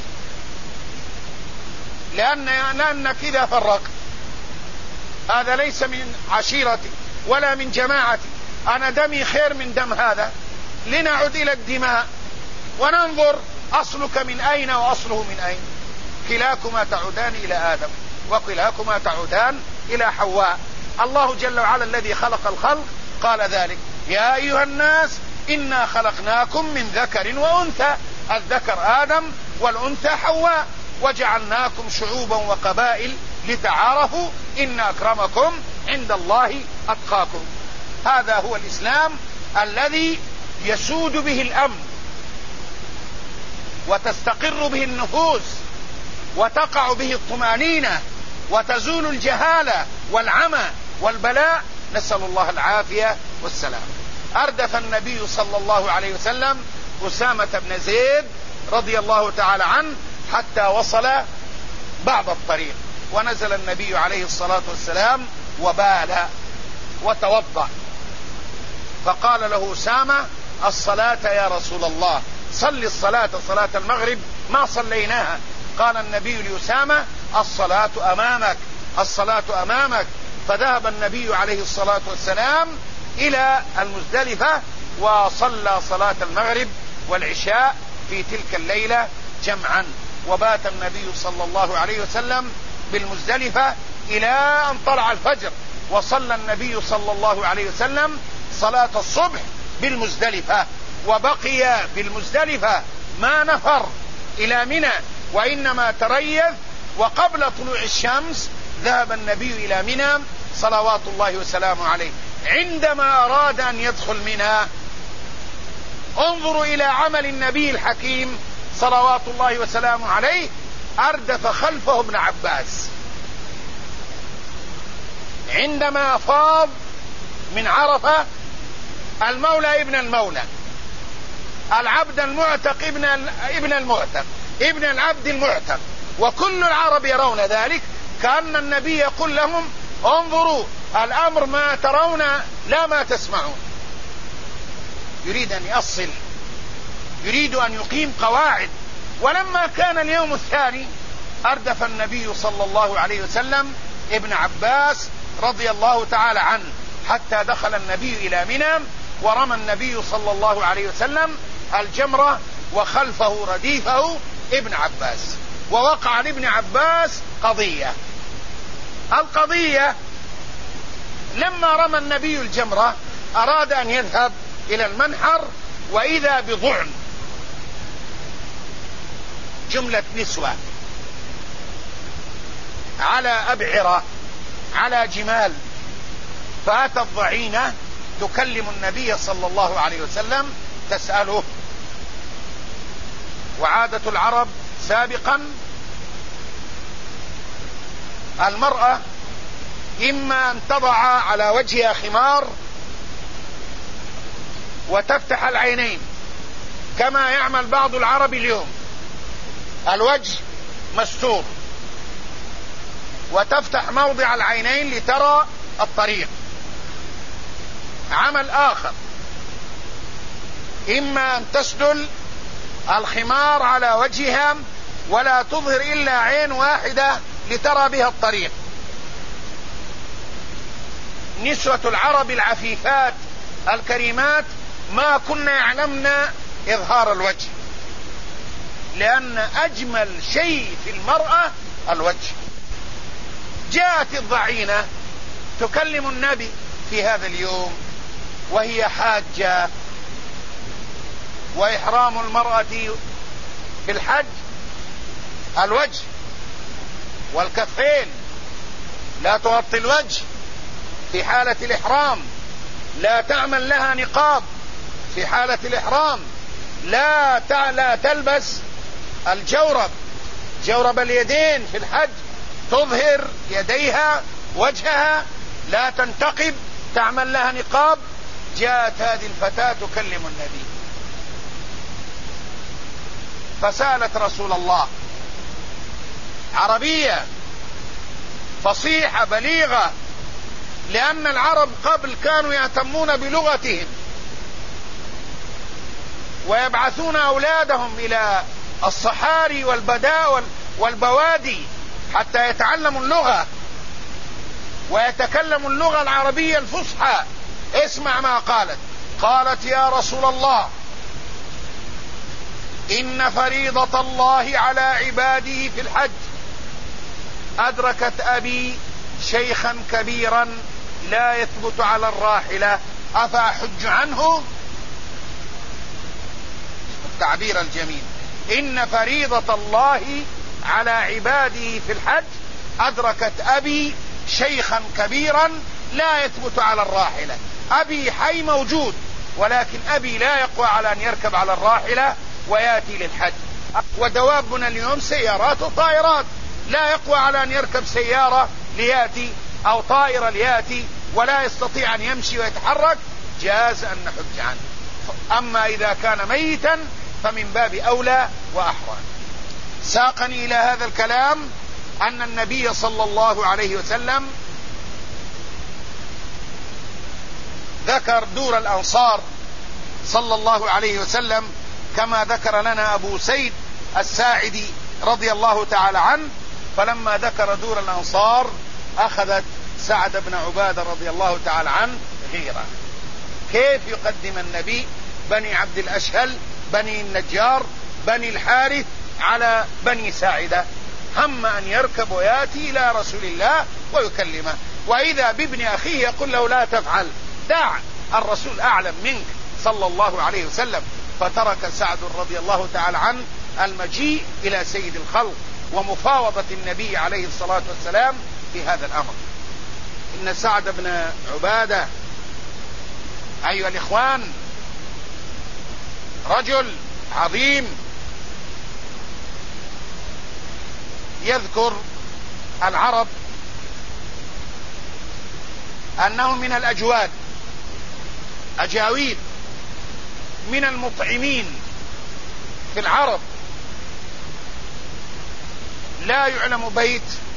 لأن لأنك إذا فرقت هذا ليس من عشيرتي ولا من جماعتي، أنا دمي خير من دم هذا، لنعد إلى الدماء وننظر أصلك من أين وأصله من أين. كلاكما تعودان إلى آدم وكلاكما تعودان إلى حواء. الله جل وعلا الذي خلق الخلق قال ذلك: يا أيها الناس إنا خلقناكم من ذكر وأنثى، الذكر آدم والأنثى حواء، وجعلناكم شعوبا وقبائل لتعارفوا إن أكرمكم عند الله أتقاكم. هذا هو الإسلام الذي يسود به الأمن وتستقر به النفوس وتقع به الطمأنينة وتزول الجهالة والعمى والبلاء، نسأل الله العافية والسلام. أردف النبي صلى الله عليه وسلم أسامة بن زيد رضي الله تعالى عنه حتى وصل بعض الطريق، ونزل النبي عليه الصلاة والسلام وبال وتوضأ، فقال له أسامة: الصلاة يا رسول الله. صل الصلاة صلاة المغرب ما صليناها. قال النبي لأسامة الصلاة أمامك الصلاة أمامك. فذهب النبي عليه الصلاة والسلام إلى المزدلفة وصلى صلاة المغرب والعشاء في تلك الليلة جمعا. وبات النبي صلى الله عليه وسلم بالمزدلفة إلى أن طلع الفجر، وصلى النبي صلى الله عليه وسلم صلاة الصبح بالمزدلفة، وبقي بالمزدلفة ما نفر إلى منى وإنما تريث. وقبل طلوع الشمس ذهب النبي إلى منى صلوات الله وسلامه عليه. عندما أراد أن يدخل منى انظروا إلى عمل النبي الحكيم صلوات الله وسلامه عليه، أردف خلفه ابن عباس. عندما فاض من عرفة المولى ابن المولى، العبد المعتق ابن ابن المعتق، ابن العبد المعتق، وكل العرب يرون ذلك. كأن النبي يقول لهم انظروا الأمر ما ترون لا ما تسمعون. يريد أن يأصل، يريد أن يقيم قواعد. ولما كان اليوم الثاني أردف النبي صلى الله عليه وسلم ابن عباس رضي الله تعالى عنه حتى دخل النبي إلى منى، ورمى النبي صلى الله عليه وسلم الجمرة وخلفه رديفه ابن عباس. ووقع لابن عباس قضية. القضية لما رمى النبي الجمرة أراد أن يذهب إلى المنحر، وإذا بضعن، جملة نسوة على أبعرة على جمال، فأتى الضعينة تكلم النبي صلى الله عليه وسلم تسأله. وعادة العرب سابقا المرأة إما أن تضع على وجهها خمار وتفتح العينين كما يعمل بعض العرب اليوم، الوجه مستور، وتفتح موضع العينين لترى الطريق. عمل آخر إما أن تسدل الخمار على وجهها ولا تظهر إلا عين واحدة لترى بها الطريق. نسوة العرب العفيفات الكريمات ما كنا يعلمن إظهار الوجه، لأن أجمل شيء في المرأة الوجه. جاءت الضعينة تكلم النبي في هذا اليوم وهي حاجة، وإحرام المرأة في الحج الوجه والكفين، لا تغطي الوجه في حالة الإحرام، لا تعمل لها نقاب في حالة الإحرام، لا لا تلبس الجورب جورب اليدين في الحج، تظهر يديها وجهها، لا تنتقب، تعمل لها نقاب. جاءت هذه الفتاة تكلم النبي فسألت رسول الله، عربية فصيحة بليغة، لأن العرب قبل كانوا يهتمون بلغتهم ويبعثون أولادهم إلى الصحاري والبداء والبوادي حتى يتعلموا اللغة ويتكلموا اللغة العربية الفصحى. اسمع ما قالت. قالت يا رسول الله إن فريضة الله على عباده في الحج أدركت أبي شيخا كبيرا لا يثبت على الراحلة أفأحج عنه؟ التعبير الجميل. إن فريضة الله على عباده في الحج أدركت أبي شيخا كبيرا لا يثبت على الراحلة. أبي حي موجود، ولكن أبي لا يقوى على أن يركب على الراحلة ويأتي للحج. ودوابنا اليوم سيارات وطائرات، لا يقوى على أن يركب سيارة ليأتي أو طائرة ليأتي، ولا يستطيع أن يمشي ويتحرك، جاز أن نحج عنه. أما إذا كان ميتا فمن باب أولى وأحرى. ساقني إلى هذا الكلام أن النبي صلى الله عليه وسلم ذكر دور الأنصار صلى الله عليه وسلم كما ذكر لنا أبو سيد الساعدي رضي الله تعالى عنه. فلما ذكر دور الأنصار أخذت سعد بن عبادة رضي الله تعالى عنه غيرة. كيف يقدم النبي بني عبد الأشهل، بني النجار، بني الحارث على بني ساعدة؟ هم أن يركب ويأتي إلى رسول الله ويكلمه، وإذا بابن أخيه يقول له لا تفعل، دع، الرسول أعلم منك صلى الله عليه وسلم. فترك سعد رضي الله تعالى عنه المجيء إلى سيد الخلق ومفاوضة النبي عليه الصلاة والسلام في هذا الأمر. إن سعد بن عبادة أيها الإخوان رجل عظيم. يذكر العرب أنه من الأجواد، أجاويد، من المطعمين في العرب. لا يعلم بيت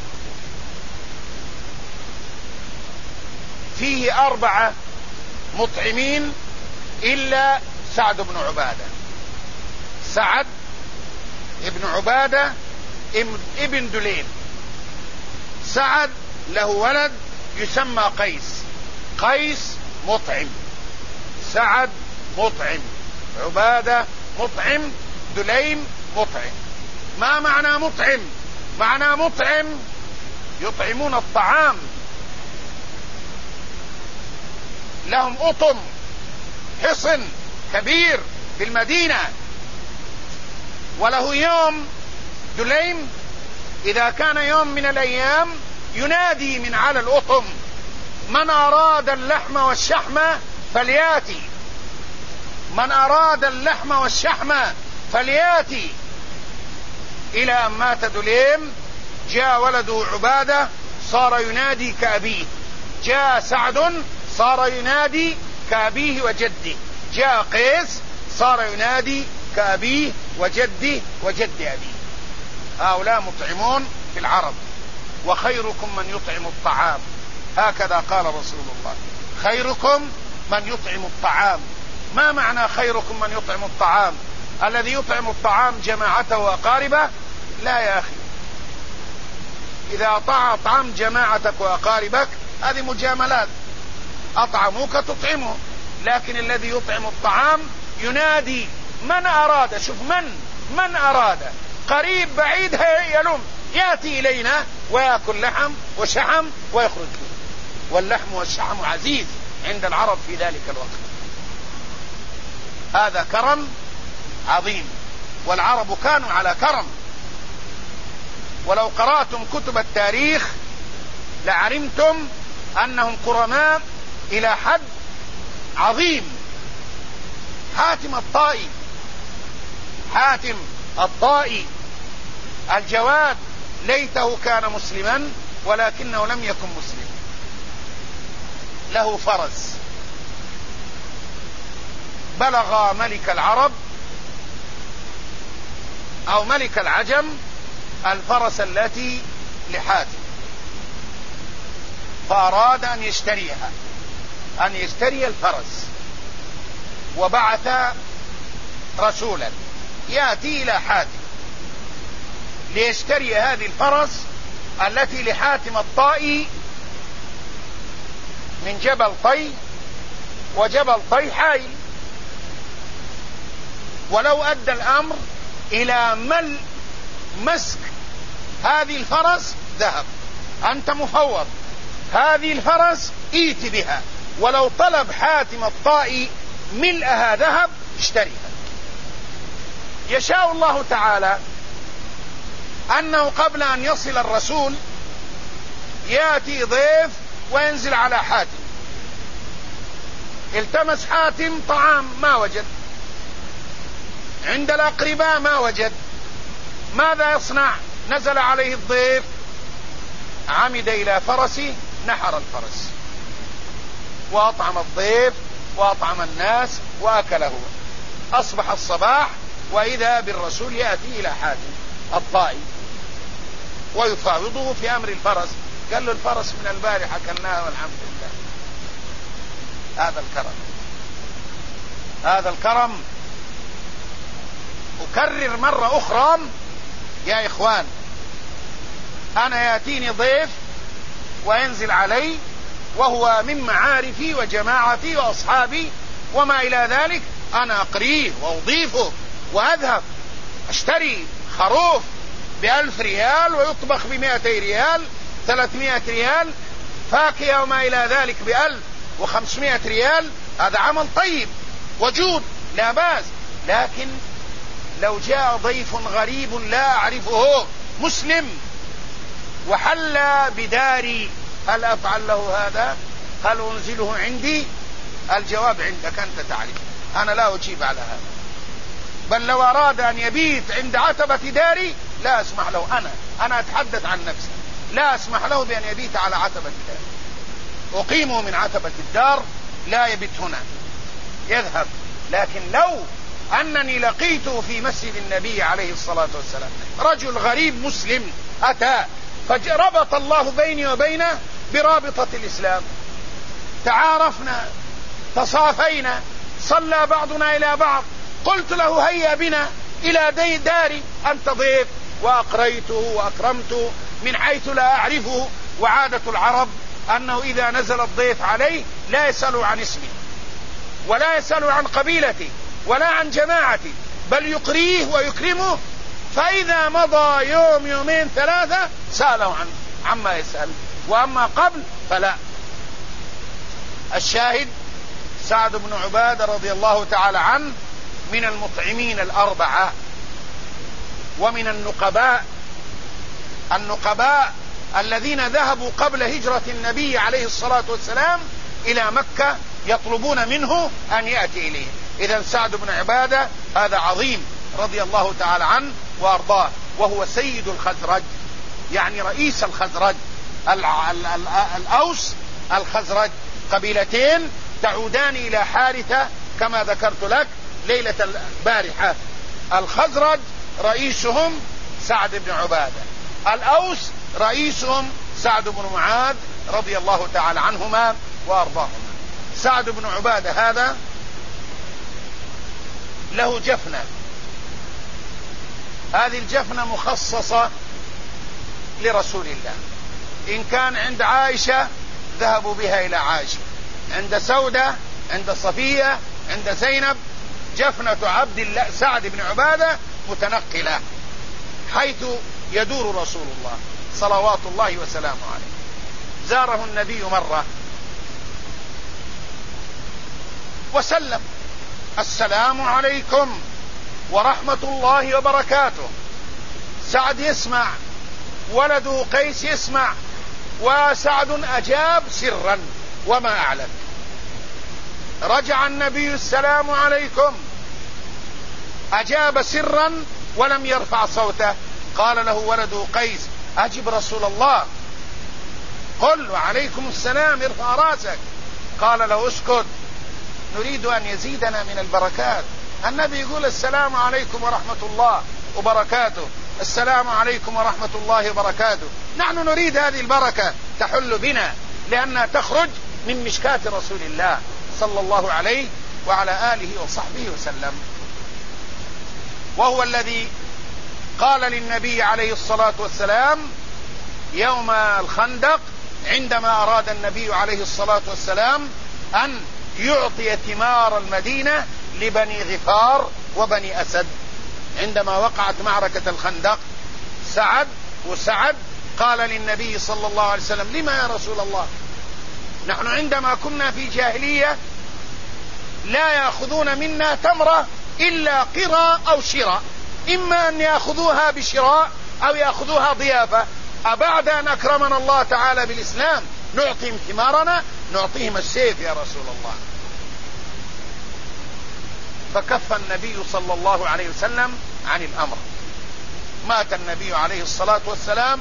فيه أربعة مطعمين إلا سعد بن عبادة. سعد ابن عبادة ابن دليم. سعد له ولد يسمى قيس، قيس مطعم، سعد مطعم، عبادة مطعم، دليم مطعم. ما معنى مطعم؟ معنى مطعم يطعمون الطعام، لهم أطم، حصن كبير في المدينة. وله يوم دليم إذا كان يوم من الأيام ينادي من على الأطم: من أراد اللحم والشحم فلياتي، من أراد اللحم والشحم فلياتي. إلى أن مات دليم جاء ولده عبادة صار ينادي كأبيه، جاء سعد صار ينادي كأبيه وجده، جاء قيس صار ينادي كأبيه وجده وجد أبيه. هؤلاء مطعمون في العرب. وخيركم من يطعم الطعام، هكذا قال رسول الله: خيركم من يطعم الطعام. ما معنى خيركم من يطعم الطعام؟ الذي يطعم الطعام جماعته وأقاربه؟ لا يا أخي، إذا أطعم جماعتك وأقاربك هذه مجاملات، أطعموك تطعمه. لكن الذي يطعم الطعام ينادي من أراد، شوف من من أراد، قريب بعيد يلوم، يأتي إلينا ويأكل لحم وشحم ويخرج. واللحم والشحم عزيز عند العرب في ذلك الوقت. هذا كرم عظيم، والعرب كانوا على كرم. ولو قرأتم كتب التاريخ لعلمتم أنهم كرماء إلى حد عظيم. حاتم الطائي، حاتم الطائي الجواد، ليته كان مسلما ولكنه لم يكن مسلم. له فرس، بلغ ملك العرب أو ملك العجم الفرس التي لحاتم، فأراد أن يشتريها، أن يشتري الفرس. وبعث رسولا يأتي إلى حاتم ليشتري هذه الفرس التي لحاتم الطائي من جبل طي، وجبل طي حائل. ولو أدى الأمر إلى مل مسك هذه الفرس ذهب، أنت مفوض، هذه الفرس ائت بها. ولو طلب حاتم الطائي ملئها ذهب اشتريها. يشاء الله تعالى أنه قبل أن يصل الرسول يأتي ضيف وينزل على حاتم. التمس حاتم طعام ما وجد، عند الأقرباء ما وجد، ماذا يصنع؟ نزل عليه الضيف، عمد إلى فرسه، نحر الفرس وأطعم الضيف وأطعم الناس وأكله. أصبح الصباح وإذا بالرسول يأتي إلى حاتم الطائي ويفاوضه في أمر الفرس. قال له الفرس من البارحة أكلناها والحمد لله. هذا الكرم، هذا الكرم. أكرر مرة أخرى يا إخوان، أنا يأتيني ضيف وينزل علي وهو من معارفي وجماعتي وأصحابي وما إلى ذلك، أنا أقريه وأضيفه وأذهب أشتري خروف بألف ريال ويطبخ بمائتي ريال، ثلاثمائة ريال، فاكهة وما إلى ذلك بألف وخمسمائة ريال. هذا عمل طيب وجود لا بأس، لكن لو جاء ضيف غريب لا أعرفه مسلم وحل بداري، هل أفعل له هذا؟ هل أنزله عندي؟ الجواب عندك أنت تعرف، أنا لا أجيب على هذا. بل لو أراد أن يبيت عند عتبة داري لا أسمح له، أنا أنا أتحدث عن نفسي، لا أسمح له بأن يبيت على عتبة داري، أقيمه من عتبة الدار، لا يبيت هنا، يذهب. لكن لو أنني لقيته في مسجد النبي عليه الصلاة والسلام، رجل غريب مسلم أتى، فربط الله بيني وبينه برابطة الإسلام، تعارفنا، تصافينا، صلى بعضنا إلى بعض، قلت له هيا بنا إلى دي داري، أنت ضيف، وأقريته وأكرمته من حيث لا أعرفه. وعادة العرب أنه إذا نزل الضيف عليه لا يسأل عن اسمه ولا يسأل عن قبيلته ولا عن جماعته، بل يقريه ويكرمه، فإذا مضى يوم يومين ثلاثة سأله عن عما يسأل، وأما قبل فلا. الشاهد سعد بن عبادة رضي الله تعالى عنه من المطعمين الأربعة ومن النقباء النقباء الذين ذهبوا قبل هجرة النبي عليه الصلاة والسلام إلى مكة يطلبون منه أن يأتي إليه. إذن سعد بن عبادة هذا عظيم رضي الله تعالى عنه وأرضاه، وهو سيد الخزرج، يعني رئيس الخزرج، الأوس الخزرج، قبيلتين تعودان إلى حارثة كما ذكرت لك ليلة البارحة. الخزرج رئيسهم سعد بن عبادة، الأوس رئيسهم سعد بن معاذ رضي الله تعالى عنهما وأرضاهما. سعد بن عبادة هذا له جفنة، هذه الجفنة مخصصة لرسول الله، إن كان عند عائشة ذهبوا بها إلى عائشة، عند سودة، عند صفية، عند زينب. جفنة عبد الله سعد بن عبادة متنقلة حيث يدور رسول الله صلوات الله وسلامه عليه. زاره النبي مرة وسلم: السلام عليكم ورحمة الله وبركاته. سعد يسمع، ولده قيس يسمع، وسعد أجاب سرا وما أعلن. رجع النبي: السلام عليكم، أجاب سرا ولم يرفع صوته. قال له ولده قيس: أجب رسول الله، قل وعليكم السلام، ارفع راسك. قال له: اسكت، نريد أن يزيدنا من البركات. النبي يقول: السلام عليكم ورحمة الله وبركاته، السلام عليكم ورحمة الله وبركاته. نحن نريد هذه البركة تحل بنا، لأنها تخرج من مشكاة رسول الله صلى الله عليه وعلى آله وصحبه وسلم. وهو الذي قال للنبي عليه الصلاة والسلام يوم الخندق عندما أراد النبي عليه الصلاة والسلام أن يعطي ثمار المدينة لبني غفار وبني أسد، عندما وقعت معركة الخندق، سعد وسعد قال للنبي صلى الله عليه وسلم: لما يا رسول الله؟ نحن عندما كنا في جاهلية لا يأخذون منا تمرة إلا قرى أو شراء، إما أن يأخذوها بشراء أو يأخذوها ضيافة. أبعد أن أكرمنا الله تعالى بالإسلام نعطيهم ثمارنا؟ نعطيهم السيف يا رسول الله. فكف النبي صلى الله عليه وسلم عن الأمر. مات النبي عليه الصلاة والسلام،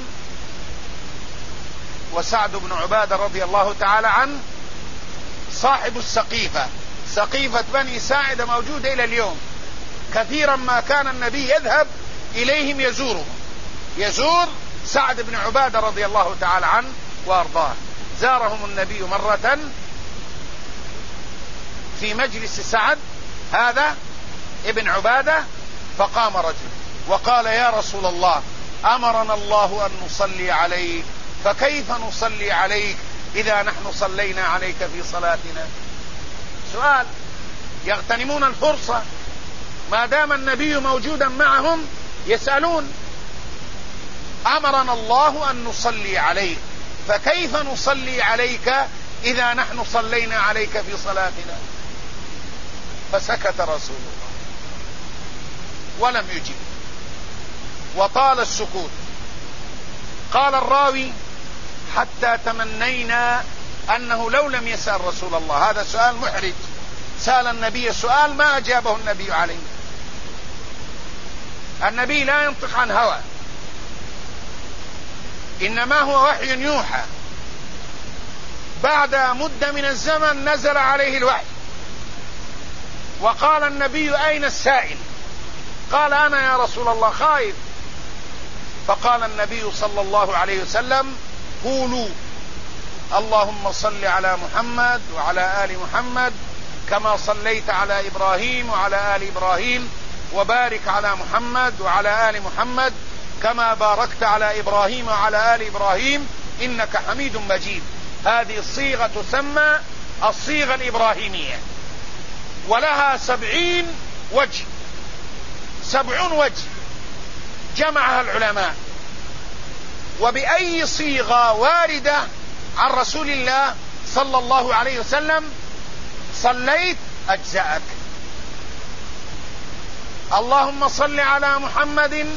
وسعد بن عبادة رضي الله تعالى عنه صاحب السقيفة، سقيفة بني ساعدة موجودة إلى اليوم. كثيرا ما كان النبي يذهب إليهم يزورهم، يزور سعد بن عبادة رضي الله تعالى عنه وأرضاه. زارهم النبي مرة في مجلس سعد هذا ابن عبادة، فقام رجل وقال يا رسول الله أمرنا الله أن نصلي عليك، فكيف نصلي عليك إذا نحن صلينا عليك في صلاتنا؟ سؤال، يغتنمون الفرصة ما دام النبي موجودا معهم يسألون. أمرنا الله أن نصلي عليك، فكيف نصلي عليك إذا نحن صلينا عليك في صلاتنا؟ فسكت رسول الله ولم يجب وطال السكوت. قال الراوي حتى تمنينا أنه لو لم يسأل رسول الله، هذا سؤال محرج، سأل النبي سؤال ما أجابه النبي عليه. النبي لا ينطق عن هوى، إنما هو وحي يوحى. بعد مدة من الزمن نزل عليه الوحي وقال النبي أين السائل؟ قال أنا يا رسول الله خائف. فقال النبي صلى الله عليه وسلم قولوا اللهم صل على محمد وعلى آل محمد كما صليت على إبراهيم وعلى آل إبراهيم، وبارك على محمد وعلى آل محمد كما باركت على إبراهيم وعلى آل إبراهيم إنك حميد مجيد. هذه الصيغة تسمى الصيغة الإبراهيمية، ولها سبعين وجه، سبعون وجه جمعها العلماء. وبأي صيغة واردة عن رسول الله صلى الله عليه وسلم صليت أجزأك. اللهم صل على محمد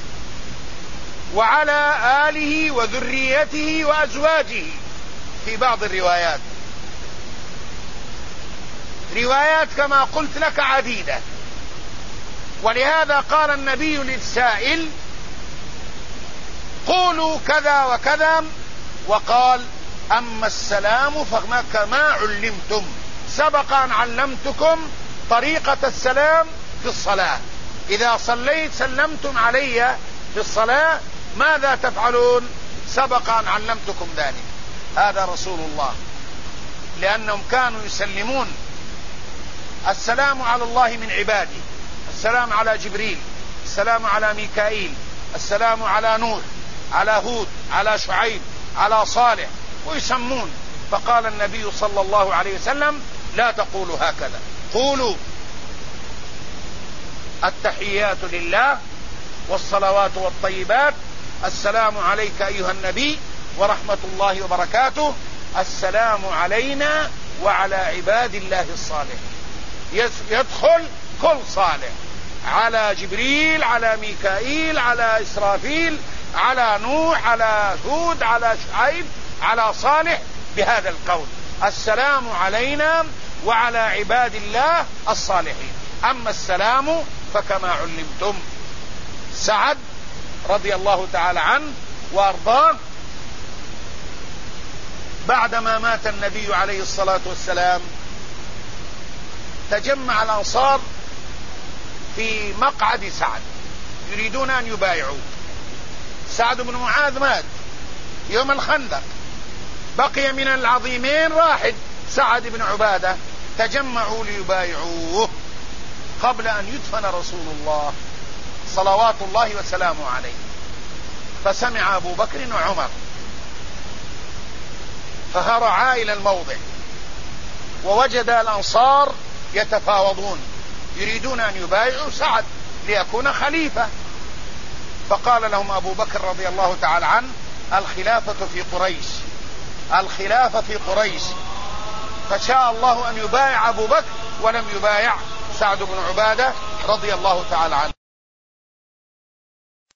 وعلى آله وذريته وأزواجه في بعض الروايات، روايات كما قلت لك عديدة. ولهذا قال النبي للسائل قولوا كذا وكذا، وقال أما السلام فكما علمتم، سبق أن علمتكم طريقة السلام في الصلاة. إذا صليت سلمتم علي في الصلاة ماذا تفعلون؟ سبق أن علمتكم ذلك. هذا رسول الله، لأنهم كانوا يسلمون السلام على الله من عباده، السلام على جبريل، السلام على ميكائيل، السلام على نوح، على هود، على شعيب، على صالح، ويسمون. فقال النبي صلى الله عليه وسلم لا تقولوا هكذا، قولوا التحيات لله والصلوات والطيبات، السلام عليك أيها النبي ورحمة الله وبركاته، السلام علينا وعلى عباد الله الصالحين. يدخل كل صالح، على جبريل، على ميكائيل، على إسرافيل، على نوح، على هود، على شعيب، على صالح، بهذا القول السلام علينا وعلى عباد الله الصالحين. أما السلام فكما علمتم. سعد رضي الله تعالى عنه وأرضاه بعدما مات النبي عليه الصلاة والسلام تجمع الأنصار في مقعد سعد يريدون أن يبايعوا. سعد بن معاذ مات يوم الخندق، بقي من العظيمين واحد سعد بن عبادة، تجمعوا ليبايعوه قبل أن يدفن رسول الله صلوات الله وسلامه عليه. فسمع أبو بكر وعمر فهرعا إلى الموضع، ووجد الأنصار يتفاوضون يريدون أن يبايعوا سعد ليكون خليفة. فقال لهم أبو بكر رضي الله تعالى عنه الخلافة في قريش، الخلافة في قريش. فشاء الله أن يبايع أبو بكر ولم يبايع سعد بن عبادة رضي الله تعالى عنه.